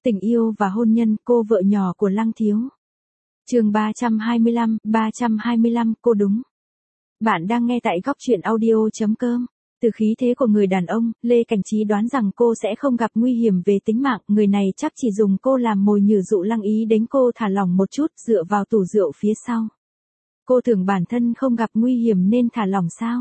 Tình yêu và hôn nhân, cô vợ nhỏ của Lăng Thiếu. Chương 325, cô đúng. Bạn đang nghe tại góc truyện audio.com. Từ khí thế của người đàn ông, Lê Cảnh Trí đoán rằng cô sẽ không gặp nguy hiểm về tính mạng, người này chắc chỉ dùng cô làm mồi nhử dụ Lăng Ý đến cô thả lỏng một chút, dựa vào tủ rượu phía sau. Cô tưởng bản thân không gặp nguy hiểm nên thả lỏng sao?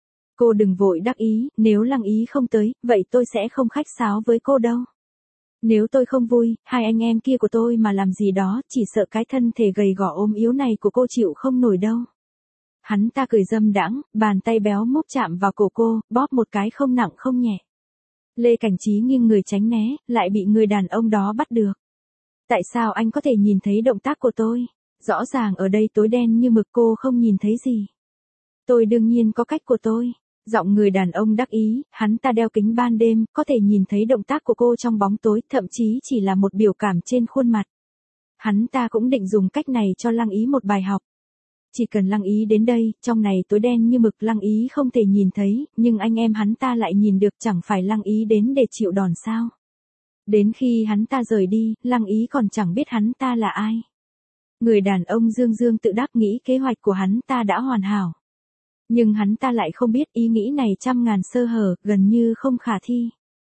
Cô đừng vội đắc ý, nếu Lăng Ý không tới, vậy tôi sẽ không khách sáo với cô đâu. Nếu tôi không vui, hai anh em kia của tôi mà làm gì đó, chỉ sợ cái thân thể gầy gò ốm yếu này của cô chịu không nổi đâu. Hắn ta cười dâm đãng, bàn tay béo múp chạm vào cổ cô, bóp một cái không nặng không nhẹ. Lê Cảnh Trí nghiêng người tránh né, lại bị người đàn ông đó bắt được. Tại sao anh có thể nhìn thấy động tác của tôi? Rõ ràng ở đây tối đen như mực, cô không nhìn thấy gì. Tôi đương nhiên có cách của tôi. Giọng người đàn ông đắc ý, hắn ta đeo kính ban đêm, có thể nhìn thấy động tác của cô trong bóng tối, thậm chí chỉ là một biểu cảm trên khuôn mặt. Hắn ta cũng định dùng cách này cho Lăng Ý một bài học. Chỉ cần Lăng Ý đến đây, trong này tối đen như mực, Lăng Ý không thể nhìn thấy, nhưng anh em hắn ta lại nhìn được, chẳng phải Lăng Ý đến để chịu đòn sao? Đến khi hắn ta rời đi, Lăng Ý còn chẳng biết hắn ta là ai. Người đàn ông dương dương tự đắc nghĩ kế hoạch của hắn ta đã hoàn hảo. Nhưng hắn ta lại không biết ý nghĩ này trăm ngàn sơ hở, gần như không khả thi.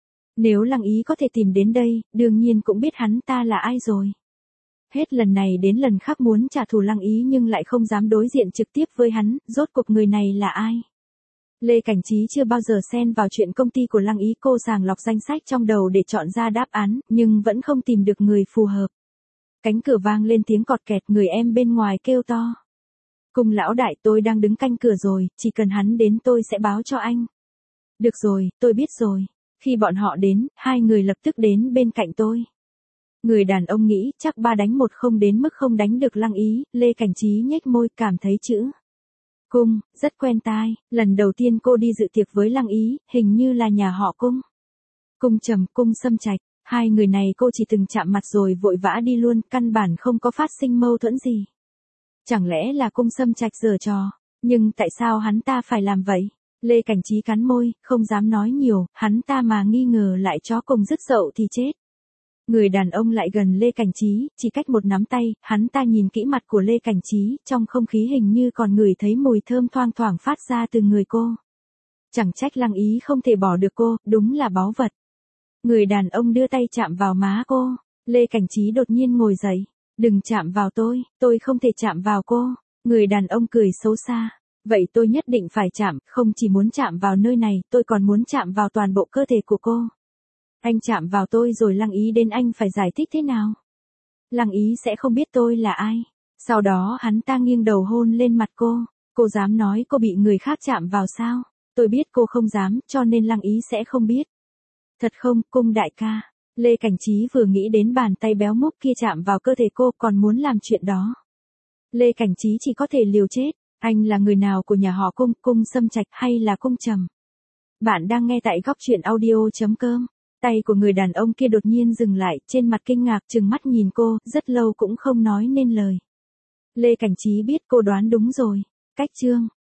Nếu Lăng Ý có thể tìm đến đây, đương nhiên cũng biết hắn ta là ai rồi. Hết lần này đến lần khác muốn trả thù Lăng Ý nhưng lại không dám đối diện trực tiếp với hắn, rốt cuộc người này là ai? Lê Cảnh Trí chưa bao giờ xen vào chuyện công ty của Lăng Ý, cô sàng lọc danh sách trong đầu để chọn ra đáp án, nhưng vẫn không tìm được người phù hợp. Cánh cửa vang lên tiếng cọt kẹt, người em bên ngoài kêu to. Cung lão đại, tôi đang đứng canh cửa rồi, chỉ cần hắn đến tôi sẽ báo cho anh. Được rồi, tôi biết rồi. Khi bọn họ đến, hai người lập tức đến bên cạnh tôi. Người đàn ông nghĩ chắc 3 đánh 1 không đến mức không đánh được Lăng Ý, Lê Cảnh Trí nhếch môi cảm thấy chữ Cung, rất quen tai, lần đầu tiên cô đi dự tiệc với Lăng Ý, hình như là nhà họ Cung. Cung Trầm, Cung Sâm Trạch, hai người này cô chỉ từng chạm mặt rồi vội vã đi luôn, căn bản không có phát sinh mâu thuẫn gì. Chẳng lẽ là Cung Sâm Trạch giở trò, nhưng tại sao hắn ta phải làm vậy? Lê Cảnh Trí cắn môi, không dám nói nhiều, hắn ta mà nghi ngờ lại chó cùng dứt dậu thì chết. Người đàn ông lại gần Lê Cảnh Trí, chỉ cách một nắm tay, hắn ta nhìn kỹ mặt của Lê Cảnh Trí, trong không khí hình như còn ngửi thấy mùi thơm thoang thoảng phát ra từ người cô. Chẳng trách Lăng Ý không thể bỏ được cô, đúng là báu vật. Người đàn ông đưa tay chạm vào má cô, Lê Cảnh Trí đột nhiên ngồi dậy. Đừng chạm vào tôi không thể chạm vào cô. Người đàn ông cười xấu xa. Vậy tôi nhất định phải chạm, không chỉ muốn chạm vào nơi này, tôi còn muốn chạm vào toàn bộ cơ thể của cô. Anh chạm vào tôi rồi Lăng Ý đến, anh phải giải thích thế nào? Lăng Ý sẽ không biết tôi là ai. Sau đó hắn ta nghiêng đầu hôn lên mặt cô dám nói cô bị người khác chạm vào sao? Tôi biết cô không dám, cho nên Lăng Ý sẽ không biết. Thật không, Cung đại ca? Lê Cảnh Trí vừa nghĩ đến bàn tay béo múp kia chạm vào cơ thể cô còn muốn làm chuyện đó. Lê Cảnh Trí chỉ có thể liều chết. Anh là người nào của nhà họ Cung, Cung Sâm Trạch hay là Cung Trầm? Bạn đang nghe tại góc truyện audio.com. Tay của người đàn ông kia đột nhiên dừng lại, trên mặt kinh ngạc trừng mắt nhìn cô, rất lâu cũng không nói nên lời. Lê Cảnh Trí biết cô đoán đúng rồi. Cách chương